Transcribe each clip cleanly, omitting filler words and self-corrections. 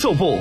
售部。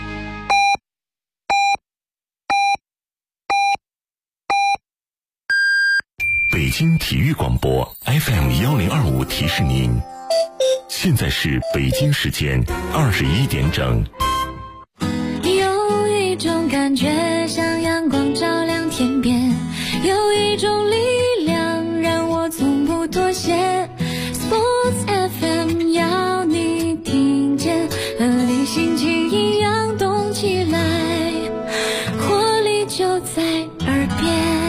北京体育广播 FM1025 提示您，现在是北京时间21点整。 有一种感觉像阳光照亮天边，有一种力量让我从不妥协。 Sports FM 要你听见，和你心情一样动起来，活力就在耳边。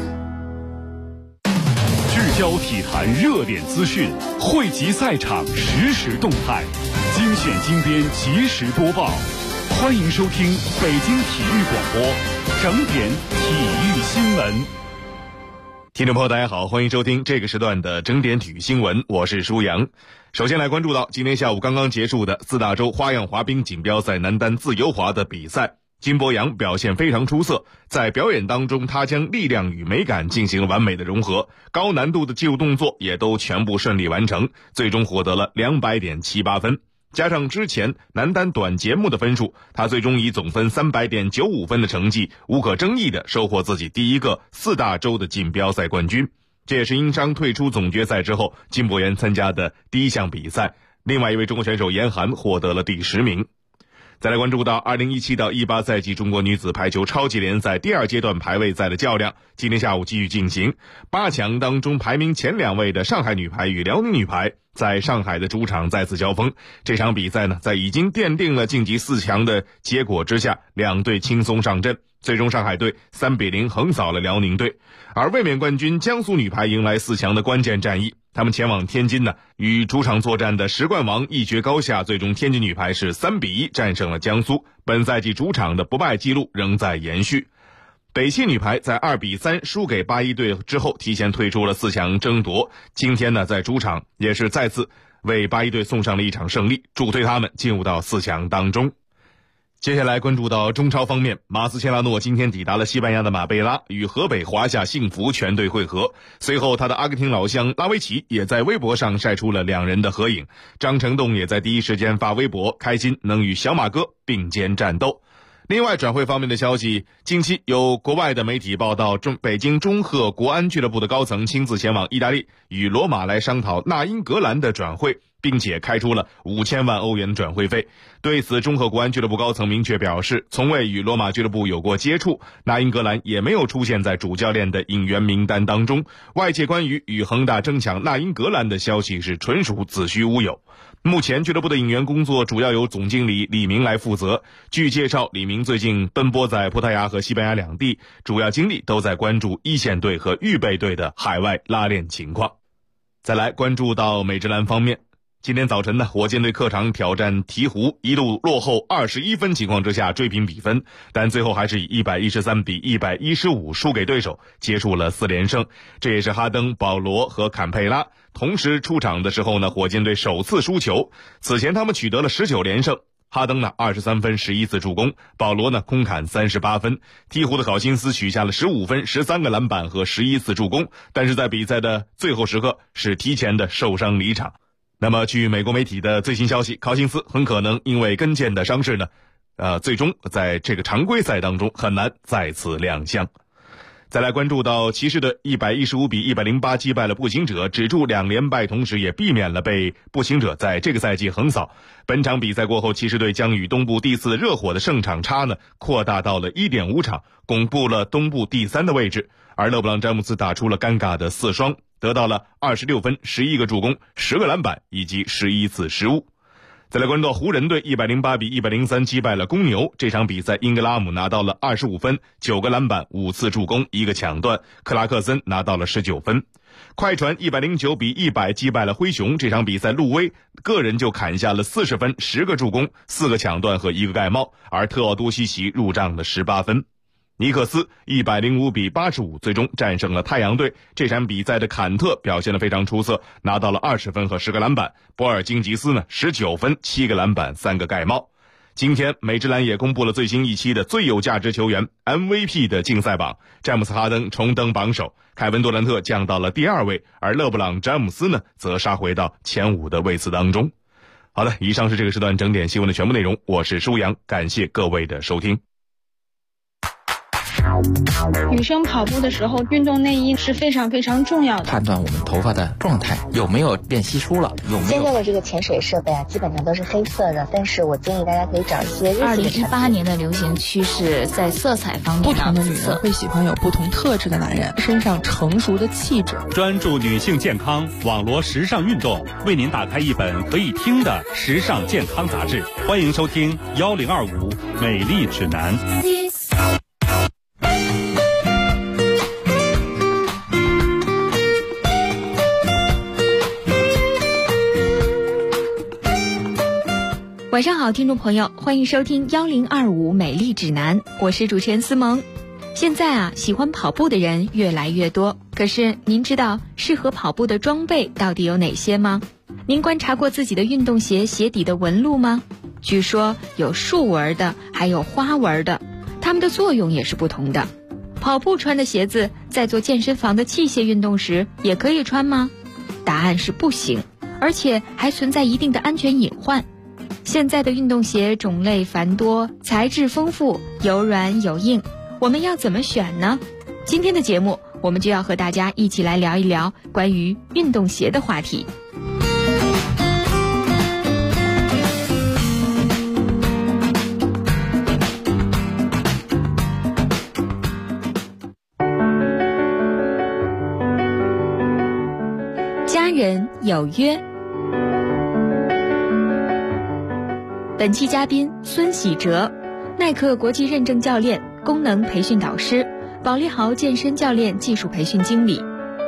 聚焦体坛热点资讯，汇集赛场实时动态，精选精编及时播报。欢迎收听北京体育广播整点体育新闻。听众朋友大家好，欢迎收听这个时段的整点体育新闻，我是舒阳。首先来关注到今天下午刚刚结束的4大洲花样滑冰锦标赛男单自由滑的比赛，金博洋表现非常出色，在表演当中他将力量与美感进行了完美的融合，高难度的技术动作也都全部顺利完成，最终获得了200.78分。加上之前男单短节目的分数，他最终以总分300.95分的成绩，无可争议地收获自己第一个4大洲的锦标赛冠军。这也是因伤退出总决赛之后金博洋参加的第一项比赛。另外一位中国选手严寒获得了第10名。再来关注到2017到18赛季中国女子排球超级联赛第2阶段排位赛的较量，今天下午继续进行。8强当中排名前2位的上海女排与辽宁女排在上海的主场再次交锋。这场比赛呢，在已经奠定了晋级4强的结果之下，两队轻松上阵，最终上海队3-0横扫了辽宁队。而卫冕冠军江苏女排迎来4强的关键战役，他们前往天津呢，与主场作战的10冠王一决高下，最终天津女排是3-1战胜了江苏，本赛季主场的不败纪录仍在延续。北汽女排在2-3输给81队之后，提前退出了4强争夺。今天呢，在主场也是再次为81队送上了一场胜利，助推他们进入到4强当中。接下来关注到中超方面，马斯切拉诺今天抵达了西班牙的马贝拉，与河北华夏幸福全队会合。随后他的阿根廷老乡拉维奇也在微博上晒出了两人的合影。张成栋也在第一时间发微博，开心能与小马哥并肩战斗。另外转会方面的消息，近期有国外的媒体报道，北京中赫国安俱乐部的高层亲自前往意大利与罗马来商讨纳英格兰的转会，并且开出了5000万欧元的转会费。对此，中赫国安俱乐部高层明确表示，从未与罗马俱乐部有过接触，纳英格兰也没有出现在主教练的引援名单当中。外界关于与恒大争抢纳英格兰的消息是纯属子虚乌有。目前俱乐部的引援工作主要由总经理李明来负责。据介绍，李明最近奔波在葡萄牙和西班牙两地，主要精力都在关注一线队和预备队的海外拉练情况。再来关注到美职篮方面，今天早晨呢，火箭队客场挑战鹈鹕，一度落后21分情况之下追平比分，但最后还是以113-115输给对手，结束了4连胜。这也是哈登、保罗和坎佩拉同时出场的时候呢，火箭队首次输球。此前他们取得了19连胜，哈登呢23分11次助攻，保罗呢空砍38分。鹈鹕的考辛斯取下了15分13个篮板和11次助攻，但是在比赛的最后时刻是提前的受伤离场。那么据美国媒体的最新消息，考辛斯很可能因为跟腱的伤势呢，最终在这个常规赛当中很难再次亮相。再来关注到骑士队115-108击败了步行者，止住2连败，同时也避免了被步行者在这个赛季横扫。本场比赛过后，骑士队将与东部第4热火的胜场差呢扩大到了 1.5 场，巩固了东部第3的位置。而勒布朗詹姆斯打出了尴尬的4双，得到了26分11个助攻10个篮板以及11次失误。再来关注到湖人队108-103击败了公牛，这场比赛英格拉姆拿到了25分9个篮板5次助攻1个抢断，克拉克森拿到了19分。快船109-100击败了灰熊，这场比赛路威个人就砍下了40分10个助攻4个抢断和1个盖帽，而特奥多西奇入账了18分。尼克斯105-85最终战胜了太阳队，这场比赛的坎特表现得非常出色，拿到了20分和10个篮板，博尔津吉斯呢19分7个篮板3个盖帽。今天美职篮也公布了最新一期的最有价值球员 MVP 的竞赛榜，詹姆斯哈登重登榜首，凯文杜兰特降到了第2位，而勒布朗詹姆斯呢则杀回到前5的位次当中。 好的，以上是这个时段整点新闻的全部内容，我是舒阳，感谢各位的收听。 女生跑步的时候，运动内衣是非常非常重要的， 判断我们头发的状态有没有变稀疏了，有没有。 现在的这个潜水设备啊，基本上都是黑色的，但是我建议大家可以找一些日系的产品。 2018年的流行趋势在色彩方面， 不同的女人会喜欢有不同特质的男人，身上成熟的气质。 专注女性健康，网罗时尚运动，为您打开一本可以听的时尚健康杂志。欢迎收听1025美丽指南。 晚上好，听众朋友，欢迎收听1025美丽指南，我是主持人思萌。现在啊，喜欢跑步的人越来越多，可是您知道适合跑步的装备到底有哪些吗？您观察过自己的运动鞋鞋底的纹路吗？据说有竖纹的，还有花纹的，它们的作用也是不同的。跑步穿的鞋子，在做健身房的器械运动时也可以穿吗？答案是不行，而且还存在一定的安全隐患。现在的运动鞋种类繁多，材质丰富，有软有硬，我们要怎么选呢？今天的节目，我们就要和大家一起来聊一聊关于运动鞋的话题。家人有约。本期嘉宾孙喜哲，耐克国际认证教练、功能培训导师，保利豪健身教练技术培训经理。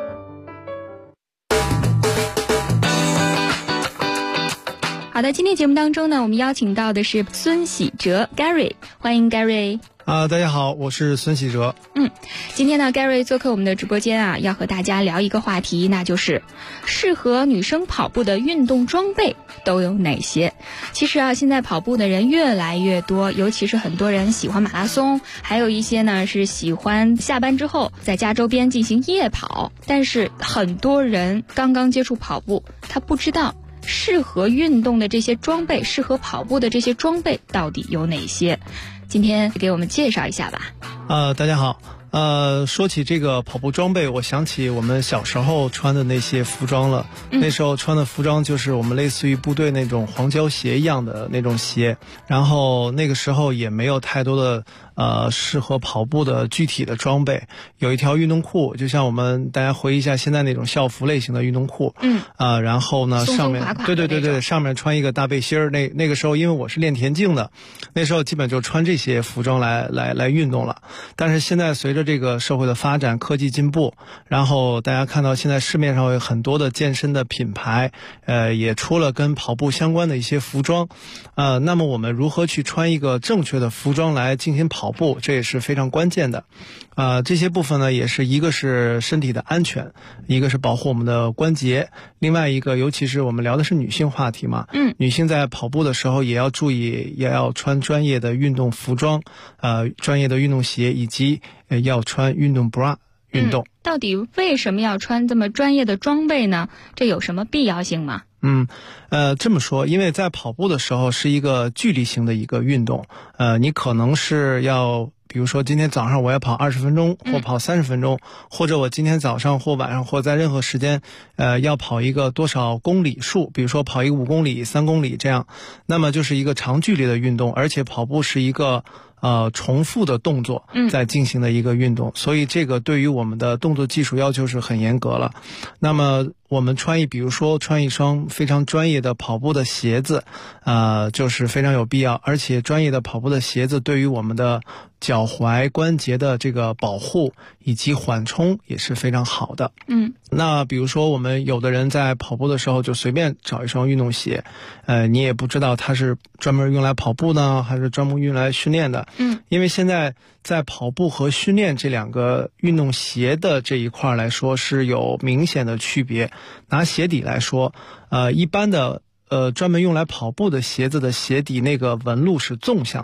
好的，今天节目当中呢，我们邀请到的是孙喜哲 Gary， 欢迎 Gary。 大家好，我是孙喜哲。 今天呢 Gary 做客我们的直播间啊，要和大家聊一个话题，那就是适合女生跑步的运动装备都有哪些。其实啊，现在跑步的人越来越多，尤其是很多人喜欢马拉松，还有一些呢是喜欢下班之后在家周边进行夜跑。但是很多人刚刚接触跑步，他不知道适合运动的这些装备，适合跑步的这些装备到底有哪些。今天给我们介绍一下吧。 大家好。说起这个跑步装备，我想起我们小时候穿的那些服装了。那时候穿的服装就是我们类似于部队那种黄胶鞋一样的那种鞋，然后那个时候也没有太多的适合跑步的具体的装备。有一条运动裤，就像我们大家回忆一下现在那种校服类型的运动裤，然后呢上面对，上面穿一个大背心儿。那个时候因为我是练田径的，那时候基本就穿这些服装来运动了。但是现在随着这个社会的发展，科技进步，然后大家看到现在市面上有很多的健身的品牌，也出了跟跑步相关的一些服装。那么我们如何去穿一个正确的服装来进行跑步，这也是非常关键的。这些部分呢，也是一个是身体的安全，一个是保护我们的关节，另外一个尤其是我们聊的是女性话题嘛，女性在跑步的时候也要注意，也要穿专业的运动服装，专业的运动鞋，以及要穿运动 bra 运动。 到底为什么要穿这么专业的装备呢？这有什么必要性吗？ 这么说，因为在跑步的时候是一个距离型的一个运动，你可能是要比如说今天早上我要跑20分钟或跑30分钟，或者我今天早上或晚上或在任何时间要跑一个多少公里数，比如说跑一个5公里3公里这样，那么就是一个长距离的运动，而且跑步是一个重复的动作在进行的一个运动，所以这个对于我们的动作技术要求是很严格了。那么我们比如说穿一双非常专业的跑步的鞋子，就是非常有必要，而且专业的跑步的鞋子对于我们的脚踝关节的这个保护以及缓冲也是非常好的。那比如说我们有的人在跑步的时候就随便找一双运动鞋，你也不知道它是专门用来跑步呢还是专门用来训练的。因为现在在跑步和训练这两个运动鞋的这一块来说是有明显的区别。拿鞋底来说，一般的专门用来跑步的鞋子的鞋底那个纹路是纵向的，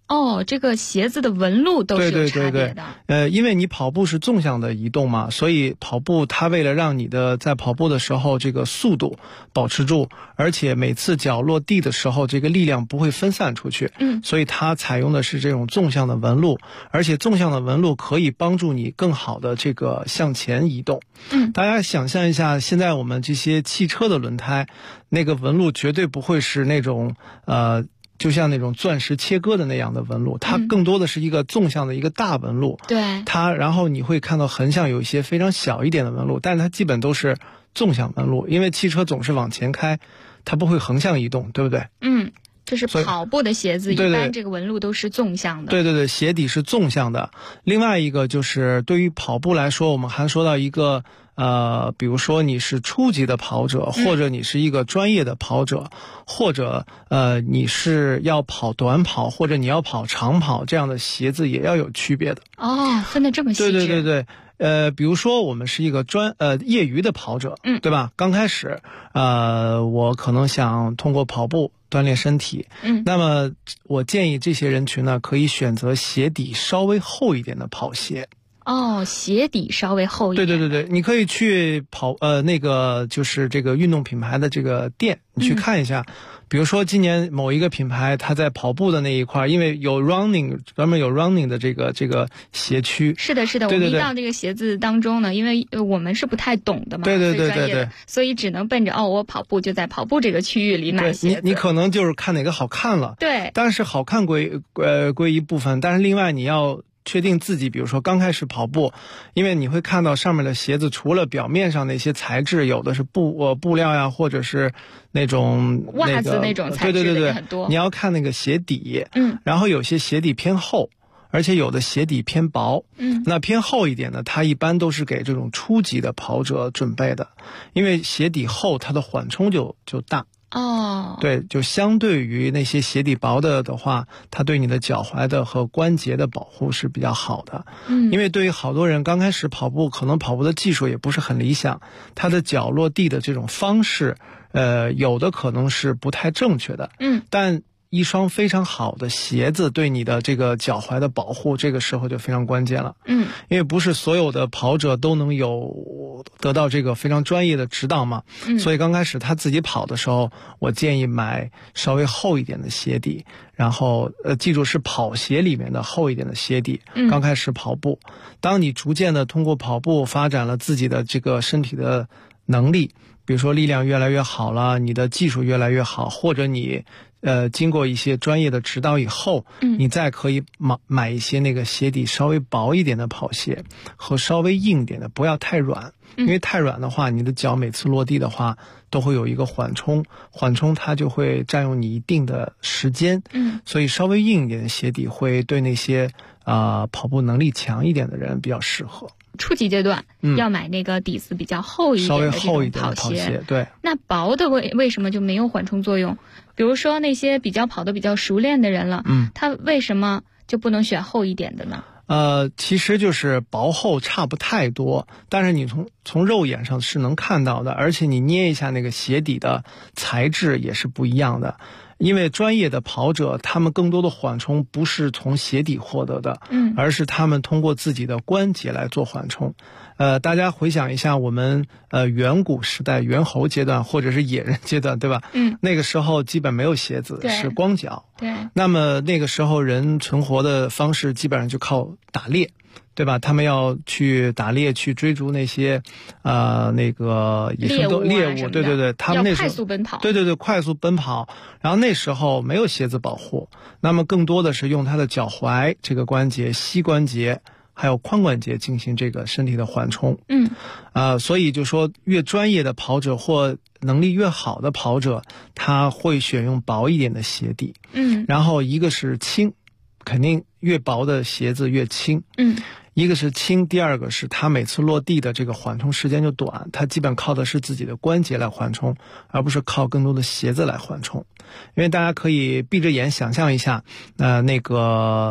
哦，这个鞋子的纹路都是有差别的。 对，因为你跑步是纵向的移动嘛，所以跑步它为了让你的在跑步的时候这个速度保持住，而且每次脚落地的时候这个力量不会分散出去，所以它采用的是这种纵向的纹路，而且纵向的纹路可以帮助你更好的这个向前移动。大家想象一下，现在我们这些汽车的轮胎，那个纹路绝对不会是那种就像那种钻石切割的那样的纹路，它更多的是一个纵向的一个大纹路。 对， 它然后你会看到横向有一些非常小一点的纹路，但是它基本都是纵向纹路，因为汽车总是往前开，它不会横向移动，对不对？ 这是跑步的鞋子，一般这个纹路都是纵向的。 对，鞋底是纵向的。另外一个就是对于跑步来说，我们还说到一个比如说你是初级的跑者，或者你是一个专业的跑者，或者你是要跑短跑，或者你要跑长跑，这样的鞋子也要有区别的。 分得这么细致。 对。比如说我们是一个业余的跑者，对吧？刚开始我可能想通过跑步锻炼身体，那么我建议这些人群呢，可以选择鞋底稍微厚一点的跑鞋。 鞋底稍微厚一点。 对，你可以去那个就是这个运动品牌的这个店，你去看一下。比如说今年某一个品牌，它在跑步的那一块，因为有 running 专门有 running 的这个鞋区。是的， 我们一到这个鞋子当中呢，因为我们是不太懂的嘛，对，所以只能奔着我跑步就在跑步这个区域里买鞋子。 你可能就是看哪个好看了， 对， 但是好看归一部分，但是另外你要确定自己，比如说刚开始跑步，因为你会看到上面的鞋子除了表面上那些材质，有的是布料呀，或者是那种袜子那种材质的也很多。 你要看那个鞋底，然后有些鞋底偏厚，而且有的鞋底偏薄，那偏厚一点的，它一般都是给这种初级的跑者准备的，因为鞋底厚，它的缓冲就大。对，就相对于那些鞋底薄的话，它对你的脚踝的和关节的保护是比较好的。因为对于好多人刚开始跑步，可能跑步的技术也不是很理想，他的脚落地的这种方式，有的可能是不太正确的。但一双非常好的鞋子对你的这个脚踝的保护，这个时候就非常关键了。因为不是所有的跑者都能得到这个非常专业的指导嘛。所以刚开始他自己跑的时候，我建议买稍微厚一点的鞋底，然后记住是跑鞋里面的厚一点的鞋底。刚开始跑步，当你逐渐的通过跑步发展了自己的这个身体的能力，比如说力量越来越好了，你的技术越来越好，或者你经过一些专业的指导以后，你再可以买一些那个鞋底稍微薄一点的跑鞋和稍微硬一点的，不要太软，因为太软的话，你的脚每次落地的话都会有一个缓冲它就会占用你一定的时间。所以稍微硬一点的鞋底会对那些跑步能力强一点的人比较适合。 初级阶段要买那个底子比较厚一点的稍微厚一点的跑鞋。对， 那薄的为什么就没有缓冲作用？比如说那些跑得比较熟练的人了，他为什么就不能选厚一点的呢？ 其实就是薄厚差不太多，但是你从肉眼上是能看到的，而且你捏一下那个鞋底的材质也是不一样的。因为专业的跑者，他们更多的缓冲不是从鞋底获得的，而是他们通过自己的关节来做缓冲。大家回想一下我们远古时代猿猴阶段或者是野人阶段，对吧？那个时候基本没有鞋子，是光脚。 对。 那么那个时候人存活的方式基本上就靠打猎，对吧？他们要去打猎，去追逐那些那个野生猎物，对，他们那时候要快速奔跑， 对，快速奔跑。然后那时候没有鞋子保护，那么更多的是用他的脚踝这个关节、膝关节还有髋关节进行这个身体的缓冲。所以就说越专业的跑者或能力越好的跑者，他会选用薄一点的鞋底。然后一个是轻，肯定越薄的鞋子越轻。一个是轻，第二个是他每次落地的这个缓冲时间就短，他基本靠的是自己的关节来缓冲，而不是靠更多的鞋子来缓冲。因为大家可以闭着眼想象一下，那个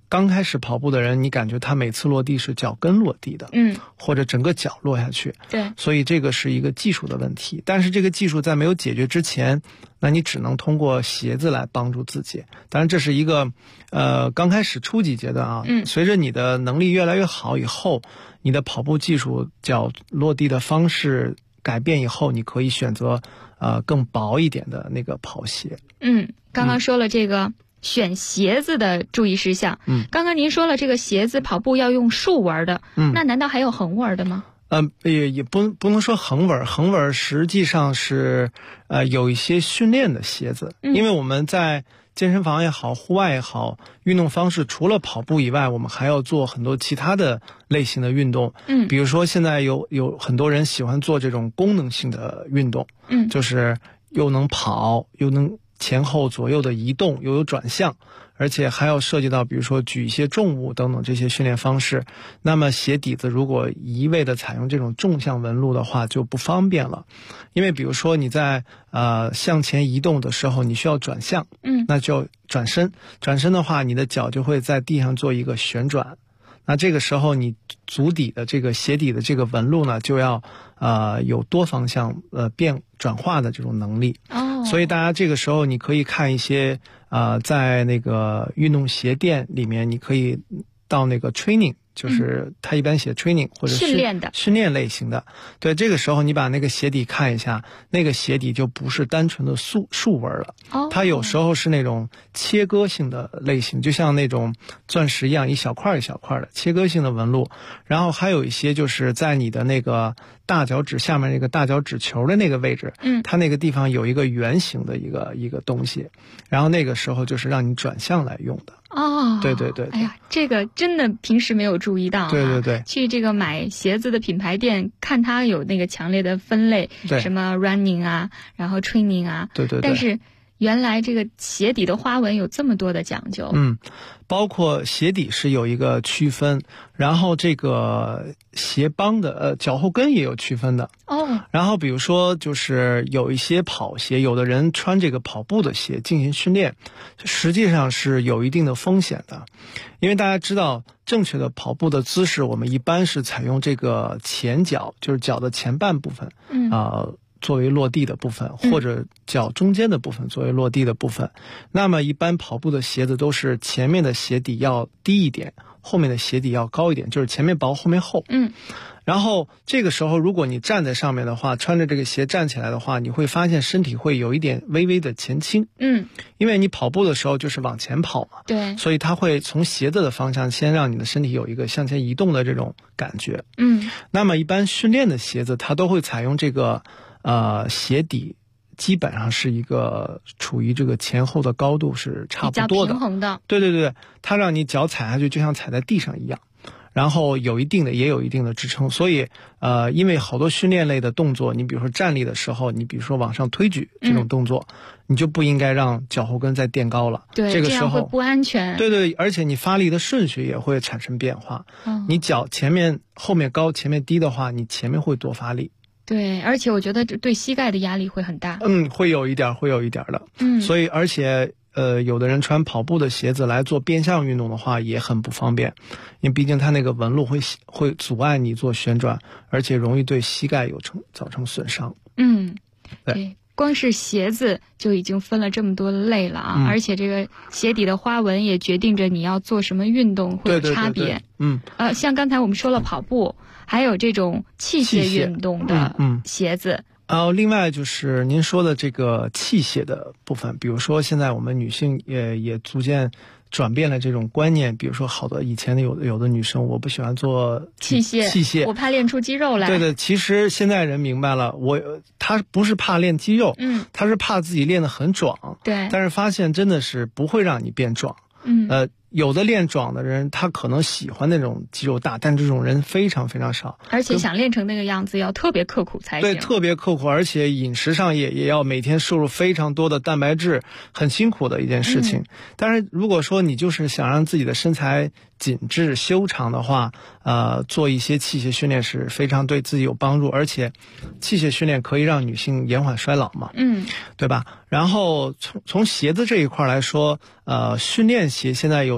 刚开始跑步的人，你感觉他每次落地是脚跟落地的，或者整个脚落下去， 对， 所以这个是一个技术的问题。但是这个技术在没有解决之前，那你只能通过鞋子来帮助自己。当然这是一个刚开始初级阶段啊，随着你的能力越来越好以后，你的跑步技术、脚落地的方式改变以后，你可以选择更薄一点的那个跑鞋。 刚刚说了这个选鞋子的注意事项。刚刚您说了这个鞋子跑步要用竖纹的，那难道还有横纹的吗？ 也不能说横纹，横纹实际上是有一些训练的鞋子，因为我们在健身房也好，户外也好，运动方式除了跑步以外，我们还要做很多其他的类型的运动。比如说现在有很多人喜欢做这种功能性的运动，就是又能跑，又能前后左右的移动，又有转向，而且还要涉及到比如说举一些重物等等这些训练方式。那么鞋底子如果一味的采用这种纵向纹路的话就不方便了，因为比如说你在向前移动的时候你需要转向，那就转身的话你的脚就会在地上做一个旋转，那这个时候你足底的这个鞋底的这个纹路呢就要有多方向转化的这种能力。所以大家这个时候你可以看一些在那个运动鞋店里面，你可以到那个 training， 就是他一般写 training 或者训练类型的。对，这个时候你把那个鞋底看一下，那个鞋底就不是单纯的竖纹了，它有时候是那种切割性的类型，就像那种钻石一样，一小块一小块的切割性的纹路。然后还有一些就是在你的那个大脚趾下面那个大脚趾球的那个位置，它那个地方有一个圆形的一个东西，然后那个时候就是让你转向来用的。对对对。 哎呀，这个真的平时没有注意到。 对对对。 去这个买鞋子的品牌店，看它有那个强烈的分类，什么 running 啊，然后 training 啊。 对对对。 但是原来这个鞋底的花纹有这么多的讲究。 包括鞋底是有一个区分，然后这个鞋帮的脚后跟也有区分的。然后比如说就是有一些跑鞋，有的人穿这个跑步的鞋进行训练，实际上是有一定的风险的。因为大家知道正确的跑步的姿势，我们一般是采用这个前脚，就是脚的前半部分作为落地的部分，或者脚中间的部分作为落地的部分。那么一般跑步的鞋子都是前面的鞋底要低一点，后面的鞋底要高一点，就是前面薄后面厚。然后这个时候如果你站在上面的话，穿着这个鞋站起来的话，你会发现身体会有一点微微的前倾。因为你跑步的时候就是往前跑嘛， 对， 所以它会从鞋子的方向先让你的身体有一个向前移动的这种感觉。那么一般训练的鞋子它都会采用这个鞋底基本上是一个处于这个前后的高度是差不多的， 比较平衡的。 对对对，它让你脚踩下去就像踩在地上一样，然后也有一定的支撑。所以因为好多训练类的动作，你比如说站立的时候，你比如说往上推举这种动作，你就不应该让脚后跟再垫高了。 对， 这个时候会不安全。 对对，而且你发力的顺序也会产生变化。你脚前面后面高前面低的话，你前面会多发力。 对，而且我觉得对膝盖的压力会很大。 会有一点的。所以而且有的人穿跑步的鞋子来做变向运动的话也很不方便，因为毕竟它那个纹路会阻碍你做旋转，而且容易对膝盖造成损伤。 对，光是鞋子就已经分了这么多类了啊！而且这个鞋底的花纹也决定着你要做什么运动会有差别。像刚才我们说了跑步，还有这种器械运动的鞋子。 另外就是您说的这个器械的部分，比如说现在我们女性也逐渐转变了这种观念，比如说好的以前的有的女生我不喜欢做器械， 我怕练出肌肉来。 对的，其实现在人明白了，她不是怕练肌肉，她是怕自己练得很壮。 对， 但是发现真的是不会让你变壮。有的练壮的人他可能喜欢那种肌肉大，但这种人非常非常少， 而且想练成那个样子要特别刻苦才行。 对，特别刻苦，而且饮食上也要每天摄入非常多的蛋白质，很辛苦的一件事情。但是如果说你就是想让自己的身材紧致修长的话，做一些器械训练是非常对自己有帮助，而且器械训练可以让女性延缓衰老嘛，对吧？然后从鞋子这一块来说，训练鞋现在有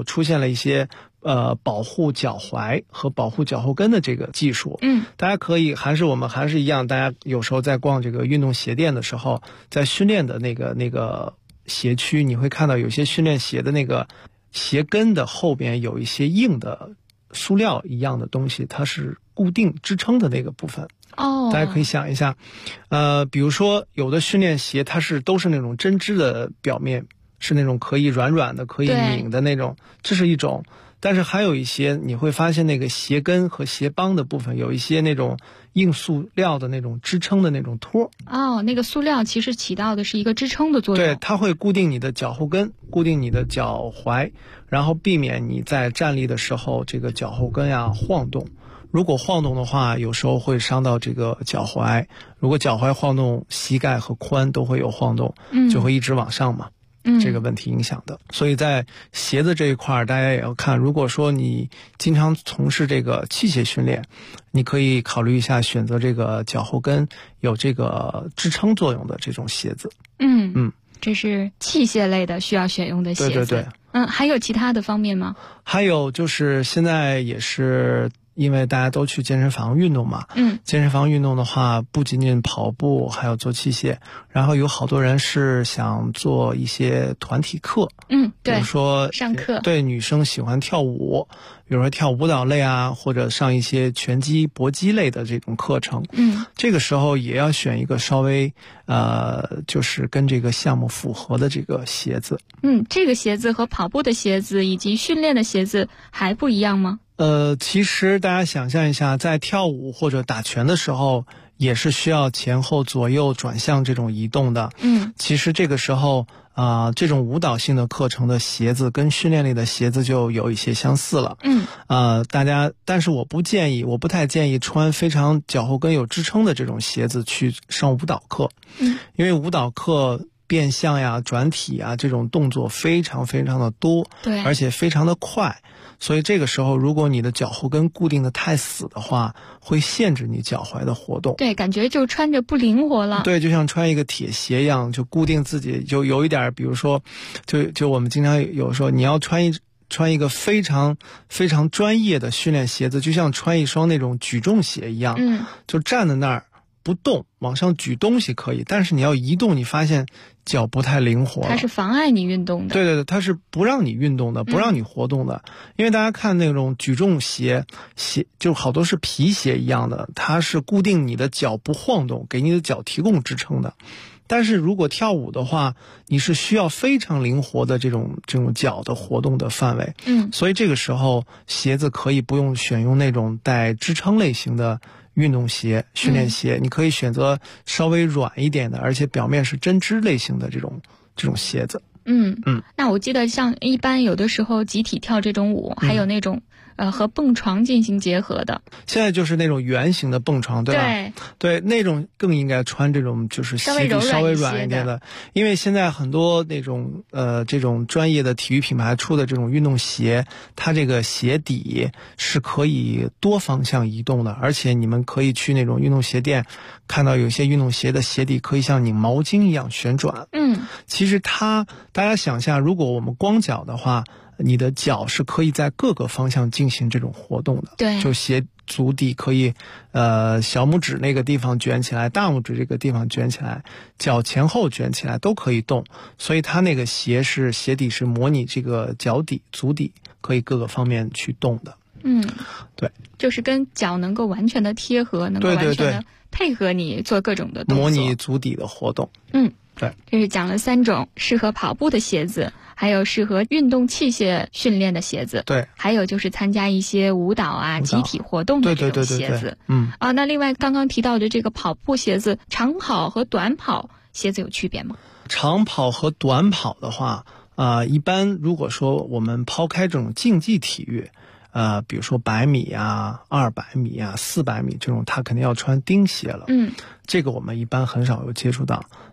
出现了一些保护脚踝和保护脚后跟的这个技术。大家可以我们还是一样，大家有时候在逛这个运动鞋店的时候，在训练的那个鞋区，你会看到有些训练鞋的那个鞋跟的后边有一些硬的塑料一样的东西，它是固定支撑的那个部分。大家可以想一下，比如说有的训练鞋它都是那种针织的表面，是那种可以软软的可以拧的那种，这是一种。但是还有一些你会发现那个鞋跟和鞋帮的部分有一些那种硬塑料的那种支撑的那种托。那个塑料其实起到的是一个支撑的作用。 对，它会固定你的脚后跟，固定你的脚踝，然后避免你在站立的时候这个脚后跟晃动。如果晃动的话，有时候会伤到这个脚踝。如果脚踝晃动，膝盖和髋都会有晃动，就会一直往上嘛。这个问题影响的。所以在鞋子这一块大家也要看，如果说你经常从事这个器械训练，你可以考虑一下选择这个脚后跟有这个支撑作用的这种鞋子。 这是器械类的需要选用的鞋子。 对。 还有其他的方面吗？ 还有就是现在也是因为大家都去健身房运动嘛，健身房运动的话，不仅仅跑步，还有做器械，然后有好多人是想做一些团体课， 对， 比如说上课， 对，女生喜欢跳舞，比如说跳舞蹈类或者上一些拳击、搏击类的这种课程，这个时候也要选一个稍微就是跟这个项目符合的这个鞋子。 这个鞋子和跑步的鞋子以及训练的鞋子还不一样吗？ 其实大家想象一下，在跳舞或者打拳的时候，也是需要前后左右转向这种移动的。其实这个时候这种舞蹈性的课程的鞋子跟训练类的鞋子就有一些相似了。但是我不太建议穿非常脚后跟有支撑的这种鞋子去上舞蹈课。因为舞蹈课变向转体这种动作非常非常的多， 对， 而且非常的快。所以这个时候如果你的脚后跟固定的太死的话，会限制你脚踝的活动。 对，感觉就穿着不灵活了。 对，就像穿一个铁鞋一样，就固定自己，就有一点，比如说就我们经常有说你要穿一个非常非常专业的训练鞋子，就像穿一双那种举重鞋一样，就站在那儿不动，往上举东西可以，但是你要移动，你发现脚不太灵活了， 它是妨碍你运动的。 对，它是不让你运动的，不让你活动的。因为大家看那种举重鞋就好多是皮鞋一样的，它是固定你的脚不晃动，给你的脚提供支撑的。但是如果跳舞的话，你是需要非常灵活的这种脚的活动的范围。所以这个时候鞋子可以不用选用那种带支撑类型的运动鞋、训练鞋，你可以选择稍微软一点的，而且表面是针织类型的这种鞋子。 那我记得像一般有的时候集体跳这种舞，还有那种和蹦床进行结合的。 现在就是那种圆形的蹦床，对吧？对，那种更应该穿这种就是鞋底稍微软一点的，因为现在很多那种这种专业的体育品牌出的这种运动鞋，它这个鞋底是可以多方向移动的，而且你们可以去那种运动鞋店看到有些运动鞋的鞋底可以像拧毛巾一样旋转。其实大家想象，如果我们光脚的话，你的脚是可以在各个方向进行这种活动的。 对， 就鞋足底可以小拇指那个地方卷起来，大拇指这个地方卷起来，脚前后卷起来都可以动。所以它那个鞋底是模拟这个脚底足底可以各个方面去动的。对， 就是跟脚能够完全的贴合，能够完全的配合你做各种的动作， 模拟足底的活动。对， 这是讲了3种适合跑步的鞋子，还有适合运动器械训练的鞋子。 对， 还有就是参加一些舞蹈集体活动的这种鞋子。那另外刚刚提到的这个跑步鞋子，长跑和短跑鞋子有区别吗？ 长跑和短跑的话，一般如果说我们抛开这种竞技体育，比如说100米200米400米这种，它肯定要穿钉鞋了。这个我们一般很少有接触到。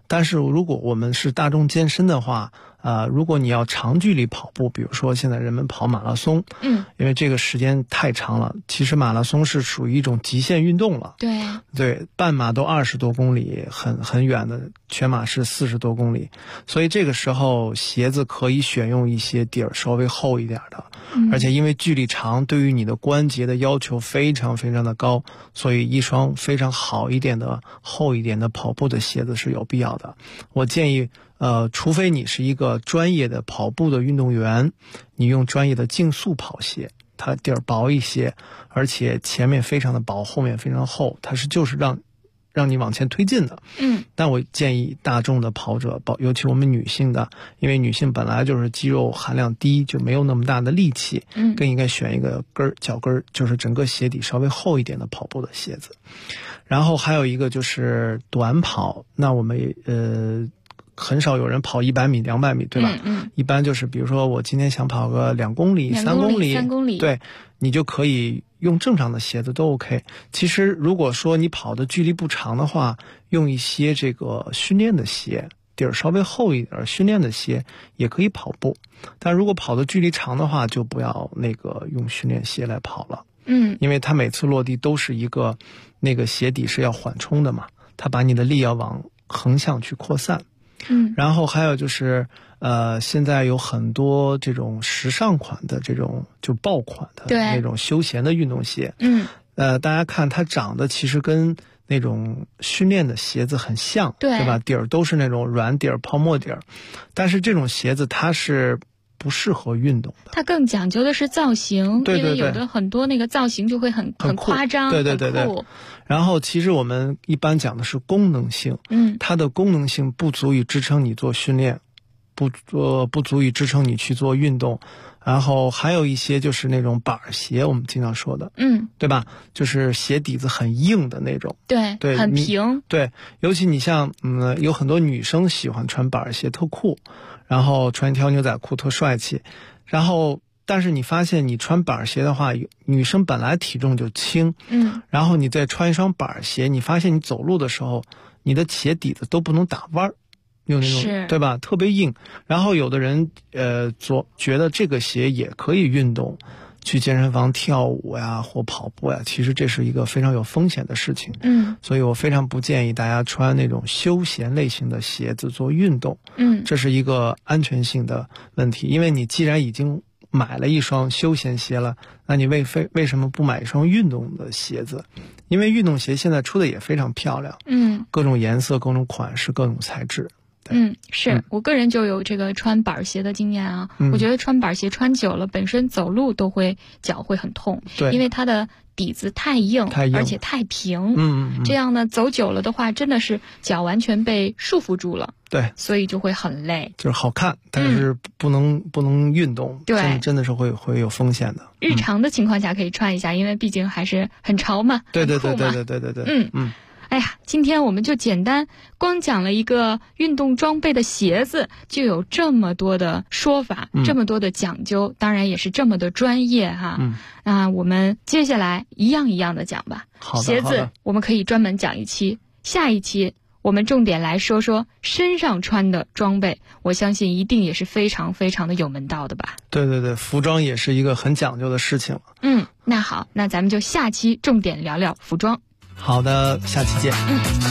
但是如果我们是大众健身的话，如果你要长距离跑步，比如说现在人们跑马拉松，因为这个时间太长了，其实马拉松是属于一种极限运动了。对，半马都20多公里，很远的，全马是40多公里，所以这个时候鞋子可以选用一些底儿稍微厚一点的，而且因为距离长，对于你的关节的要求非常非常的高，所以一双非常好一点的厚一点的跑步的鞋子是有必要的。我建议除非你是一个专业的跑步的运动员，你用专业的竞速跑鞋，它底儿薄一些，而且前面非常的薄，后面非常厚，它就是让你往前推进的。但我建议大众的跑者，尤其我们女性的，因为女性本来就是肌肉含量低，就没有那么大的力气，更应该选一个脚跟，就是整个鞋底稍微厚一点的跑步的鞋子。然后还有一个就是短跑，那我们很少有人跑100米、200米，对吧？一般就是比如说我今天想跑个2公里、3公里，对，你就可以用正常的鞋子都 OK。其实如果说你跑的距离不长的话，用一些这个训练的鞋，底儿稍微厚一点，训练的鞋也可以跑步。但如果跑的距离长的话，就不要用训练鞋来跑了。因为它每次落地都是一个那个鞋底是要缓冲的嘛，它把你的力要往横向去扩散。然后还有就是现在有很多这种时尚款的这种就爆款的那种休闲的运动鞋，大家看它长得其实跟那种训练的鞋子很像，对吧？底儿都是那种软底儿、泡沫底儿，但是这种鞋子它是不适合运动的， 它更讲究的是造型，因为有的很多那个造型就会很夸张，对。 然后其实我们一般讲的是功能性，它的功能性不足以支撑你做训练，不足以支撑你去做运动。然后还有一些就是那种板鞋，我们经常说的，对吧？就是鞋底子很硬的那种，对， 很平， 对。尤其你像有很多女生喜欢穿板鞋，特酷，然后穿一条牛仔裤特帅气，然后但是你发现你穿板鞋的话，女生本来体重就轻，然后你再穿一双板鞋，你发现你走路的时候，你的鞋底子都不能打弯儿。用那种对吧，特别硬。然后有的人觉得这个鞋也可以运动，去健身房跳舞呀或跑步呀，其实这是一个非常有风险的事情。所以我非常不建议大家穿那种休闲类型的鞋子做运动。这是一个安全性的问题，因为你既然已经买了一双休闲鞋了，那你为什么不买一双运动的鞋子？因为运动鞋现在出的也非常漂亮，各种颜色、各种款式、各种材质。 是我个人就有这个穿板鞋的经验啊。我觉得穿板鞋穿久了，本身走路脚会很痛，因为它的底子太硬，而且太平。这样呢，走久了的话，真的是脚完全被束缚住了。对，所以就会很累。就是好看，但是不能运动，真的是会有风险的。 日常的情况下可以穿一下，因为毕竟还是很潮嘛。 对。 哎呀，今天我们就简单光讲了一个运动装备的鞋子，就有这么多的说法，这么多的讲究，当然也是这么的专业哈。那我们接下来一样一样的讲吧。鞋子我们可以专门讲一期，下一期我们重点来说说身上穿的装备，我相信一定也是非常非常的有门道的吧。 对，服装也是一个很讲究的事情。 那好，那咱们就下期重点聊聊服装。 好的，下期见。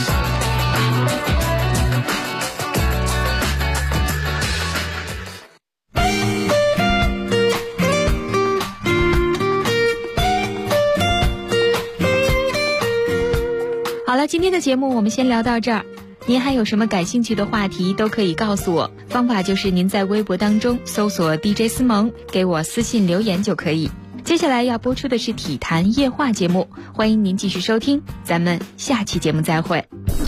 好了，今天的节目我们先聊到这儿。您还有什么感兴趣的话题都可以告诉我，方法就是您在微博当中搜索 DJ 思萌，给我私信留言就可以。接下来要播出的是体坛夜话节目，欢迎您继续收听，咱们下期节目再会。